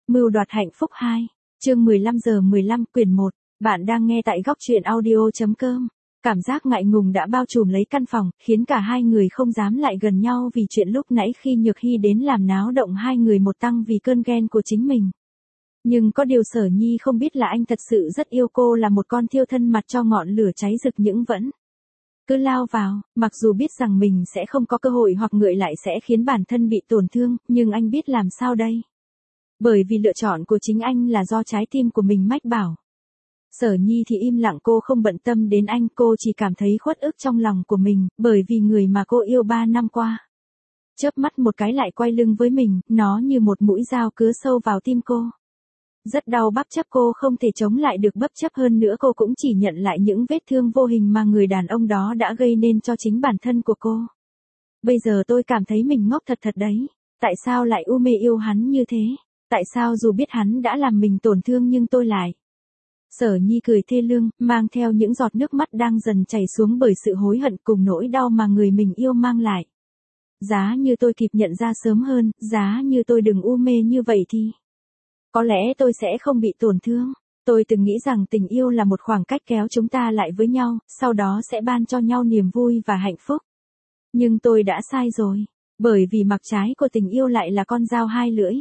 Mưu đoạt hạnh phúc 2, chương 15:15 quyển 1, bạn đang nghe tại góc truyện audio.com. Cảm giác ngại ngùng đã bao trùm lấy căn phòng, khiến cả hai người không dám lại gần nhau vì chuyện lúc nãy khi Nhược Hy đến làm náo động hai người một tăng vì cơn ghen của chính mình. Nhưng có điều Sở Nhi không biết là anh thật sự rất yêu cô, là một con thiêu thân mặt cho ngọn lửa cháy rực những vẫn cứ lao vào, mặc dù biết rằng mình sẽ không có cơ hội hoặc ngược lại sẽ khiến bản thân bị tổn thương, nhưng anh biết làm sao đây. Bởi vì lựa chọn của chính anh là do trái tim của mình mách bảo. Sở Nhi thì im lặng, cô không bận tâm đến anh, cô chỉ cảm thấy uất ức trong lòng của mình, bởi vì người mà cô yêu 3 năm qua. Chớp mắt một cái lại quay lưng với mình, nó như một mũi dao cứa sâu vào tim cô. Rất đau bắp chấp, cô không thể chống lại được bắp chấp, hơn nữa cô cũng chỉ nhận lại những vết thương vô hình mà người đàn ông đó đã gây nên cho chính bản thân của cô. Bây giờ tôi cảm thấy mình ngốc thật đấy. Tại sao lại u mê yêu hắn như thế? Tại sao dù biết hắn đã làm mình tổn thương nhưng tôi lại... Sở Nhi cười thê lương, mang theo những giọt nước mắt đang dần chảy xuống bởi sự hối hận cùng nỗi đau mà người mình yêu mang lại. Giá như tôi kịp nhận ra sớm hơn, giá như tôi đừng u mê như vậy thì... có lẽ tôi sẽ không bị tổn thương. Tôi từng nghĩ rằng tình yêu là một khoảng cách kéo chúng ta lại với nhau, sau đó sẽ ban cho nhau niềm vui và hạnh phúc. Nhưng tôi đã sai rồi. Bởi vì mặt trái của tình yêu lại là con dao hai lưỡi.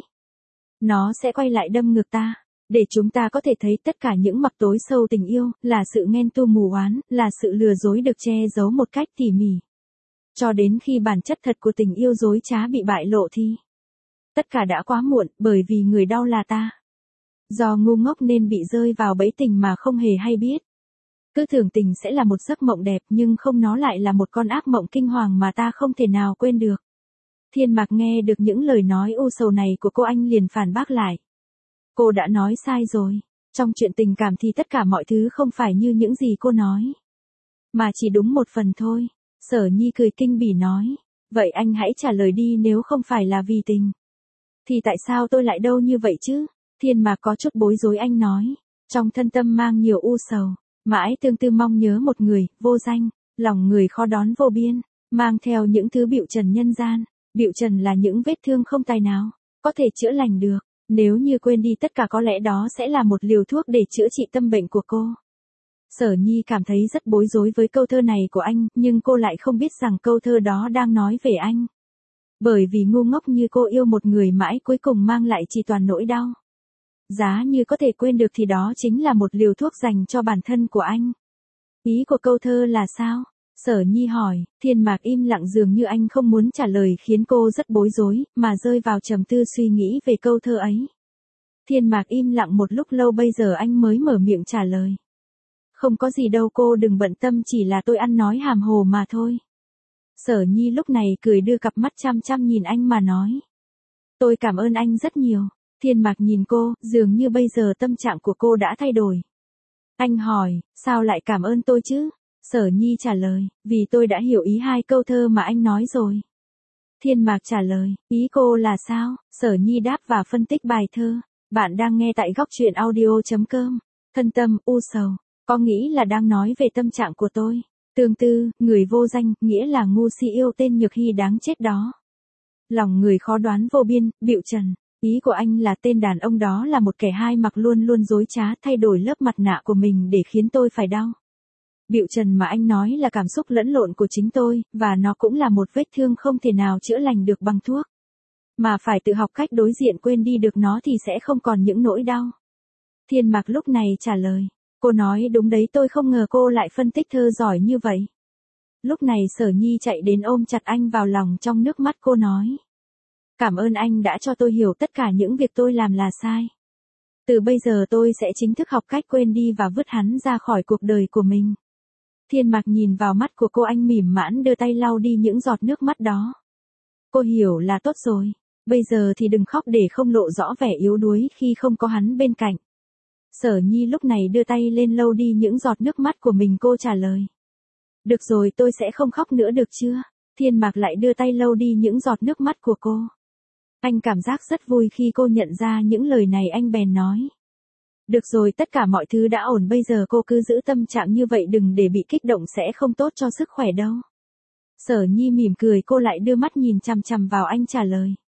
Nó sẽ quay lại đâm ngược ta. Để chúng ta có thể thấy tất cả những mặt tối sâu tình yêu, là sự ghen tu mù oán, là sự lừa dối được che giấu một cách tỉ mỉ. Cho đến khi bản chất thật của tình yêu dối trá bị bại lộ thì... tất cả đã quá muộn, bởi vì người đau là ta. Do ngu ngốc nên bị rơi vào bẫy tình mà không hề hay biết. Cứ tưởng tình sẽ là một giấc mộng đẹp, nhưng không, nó lại là một con ác mộng kinh hoàng mà ta không thể nào quên được. Thiên Mạc nghe được những lời nói u sầu này của cô, anh liền phản bác lại. Cô đã nói sai rồi. Trong chuyện tình cảm thì tất cả mọi thứ không phải như những gì cô nói. Mà chỉ đúng một phần thôi. Sở Nhi cười kinh bỉ nói. Vậy anh hãy trả lời đi, nếu không phải là vì tình. Thì tại sao tôi lại đâu như vậy chứ? Thiên Mạc có chút bối rối, anh nói. Trong thân tâm mang nhiều u sầu. Mãi tương tư mong nhớ một người, vô danh. Lòng người khó đón vô biên. Mang theo những thứ bịu trần nhân gian. Bịu trần là những vết thương không tài nào có thể chữa lành được. Nếu như quên đi tất cả, có lẽ đó sẽ là một liều thuốc để chữa trị tâm bệnh của cô. Sở Nhi cảm thấy rất bối rối với câu thơ này của anh, nhưng cô lại không biết rằng câu thơ đó đang nói về anh. Bởi vì ngu ngốc như cô yêu một người mãi cuối cùng mang lại chỉ toàn nỗi đau. Giá như có thể quên được thì đó chính là một liều thuốc dành cho bản thân của anh. Ý của câu thơ là sao? Sở Nhi hỏi. Thiên Mạc im lặng, dường như anh không muốn trả lời, khiến cô rất bối rối, mà rơi vào trầm tư suy nghĩ về câu thơ ấy. Thiên Mạc im lặng một lúc lâu, bây giờ anh mới mở miệng trả lời. Không có gì đâu cô, đừng bận tâm, chỉ là tôi ăn nói hàm hồ mà thôi. Sở Nhi lúc này cười, đưa cặp mắt chăm chăm nhìn anh mà nói. Tôi cảm ơn anh rất nhiều. Thiên Mạc nhìn cô, dường như bây giờ tâm trạng của cô đã thay đổi. Anh hỏi, sao lại cảm ơn tôi chứ? Sở Nhi trả lời, vì tôi đã hiểu ý hai câu thơ mà anh nói rồi. Thiên Mạc trả lời, ý cô là sao? Sở Nhi đáp và phân tích bài thơ. Bạn đang nghe tại góc truyện audio.com. Thân tâm, u sầu, có nghĩ là đang nói về tâm trạng của tôi. Tương tư, người vô danh, nghĩa là ngu si yêu tên Nhược Hy đáng chết đó. Lòng người khó đoán vô biên, bịu trần. Ý của anh là tên đàn ông đó là một kẻ hai mặt, luôn luôn dối trá, thay đổi lớp mặt nạ của mình để khiến tôi phải đau. Bịu trần mà anh nói là cảm xúc lẫn lộn của chính tôi, và nó cũng là một vết thương không thể nào chữa lành được bằng thuốc. Mà phải tự học cách đối diện, quên đi được nó thì sẽ không còn những nỗi đau. Thiên Mạc lúc này trả lời. Cô nói đúng đấy, tôi không ngờ cô lại phân tích thơ giỏi như vậy. Lúc này Sở Nhi chạy đến ôm chặt anh vào lòng, trong nước mắt cô nói. Cảm ơn anh đã cho tôi hiểu tất cả những việc tôi làm là sai. Từ bây giờ tôi sẽ chính thức học cách quên đi và vứt hắn ra khỏi cuộc đời của mình. Thiên Mạc nhìn vào mắt của cô, anh mỉm mãn đưa tay lau đi những giọt nước mắt đó. Cô hiểu là tốt rồi. Bây giờ thì đừng khóc để không lộ rõ vẻ yếu đuối khi không có hắn bên cạnh. Sở Nhi lúc này đưa tay lên lau đi những giọt nước mắt của mình, cô trả lời. Được rồi, tôi sẽ không khóc nữa được chưa? Thiên Mạc lại đưa tay lau đi những giọt nước mắt của cô. Anh cảm giác rất vui khi cô nhận ra những lời này, anh bèn nói. Được rồi, tất cả mọi thứ đã ổn, bây giờ cô cứ giữ tâm trạng như vậy, đừng để bị kích động, sẽ không tốt cho sức khỏe đâu. Sở Nhi mỉm cười, cô lại đưa mắt nhìn chằm chằm vào anh trả lời.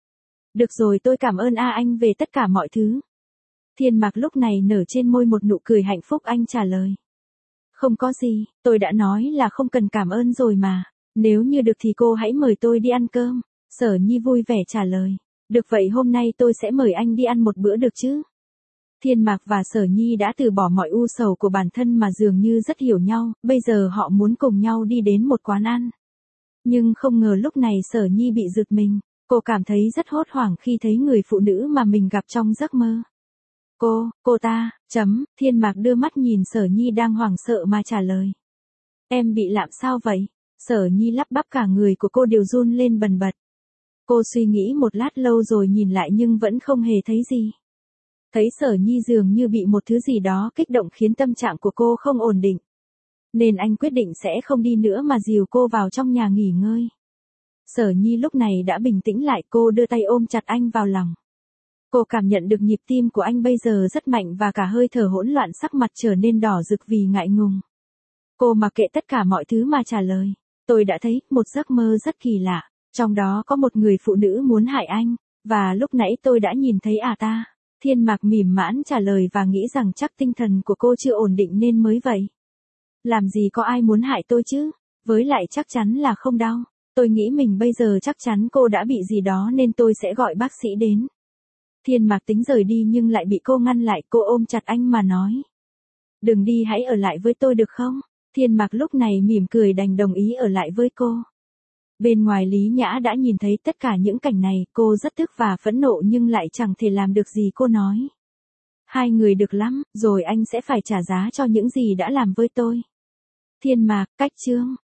Được rồi, tôi cảm ơn anh về tất cả mọi thứ. Thiên Mạc lúc này nở trên môi một nụ cười hạnh phúc, anh trả lời. Không có gì, tôi đã nói là không cần cảm ơn rồi mà. Nếu như được thì cô hãy mời tôi đi ăn cơm. Sở Nhi vui vẻ trả lời. Được vậy, hôm nay tôi sẽ mời anh đi ăn một bữa được chứ? Thiên Mạc và Sở Nhi đã từ bỏ mọi u sầu của bản thân mà dường như rất hiểu nhau, bây giờ họ muốn cùng nhau đi đến một quán ăn. Nhưng không ngờ lúc này Sở Nhi bị giật mình, cô cảm thấy rất hốt hoảng khi thấy người phụ nữ mà mình gặp trong giấc mơ. Cô ta, Thiên Mạc đưa mắt nhìn Sở Nhi đang hoảng sợ mà trả lời. Em bị làm sao vậy? Sở Nhi lắp bắp, cả người của cô đều run lên bần bật. Cô suy nghĩ một lát lâu rồi nhìn lại nhưng vẫn không hề thấy gì. Thấy Sở Nhi dường như bị một thứ gì đó kích động khiến tâm trạng của cô không ổn định. Nên anh quyết định sẽ không đi nữa mà dìu cô vào trong nhà nghỉ ngơi. Sở Nhi lúc này đã bình tĩnh lại, cô đưa tay ôm chặt anh vào lòng. Cô cảm nhận được nhịp tim của anh bây giờ rất mạnh và cả hơi thở hỗn loạn, sắc mặt trở nên đỏ rực vì ngại ngùng. Cô mặc kệ tất cả mọi thứ mà trả lời. Tôi đã thấy một giấc mơ rất kỳ lạ. Trong đó có một người phụ nữ muốn hại anh. Và lúc nãy tôi đã nhìn thấy ta. Thiên Mạc mỉm mãn trả lời và nghĩ rằng chắc tinh thần của cô chưa ổn định nên mới vậy. Làm gì có ai muốn hại tôi chứ? Với lại chắc chắn là không đau. Tôi nghĩ mình bây giờ chắc chắn cô đã bị gì đó nên tôi sẽ gọi bác sĩ đến. Thiên Mạc tính rời đi nhưng lại bị cô ngăn lại, cô ôm chặt anh mà nói. Đừng đi, hãy ở lại với tôi được không? Thiên Mạc lúc này mỉm cười đành đồng ý ở lại với cô. Bên ngoài Lý Nhã đã nhìn thấy tất cả những cảnh này, cô rất tức và phẫn nộ nhưng lại chẳng thể làm được gì. Cô nói. Hai người được lắm, rồi anh sẽ phải trả giá cho những gì đã làm với tôi. Thiên Mạc, cách chương.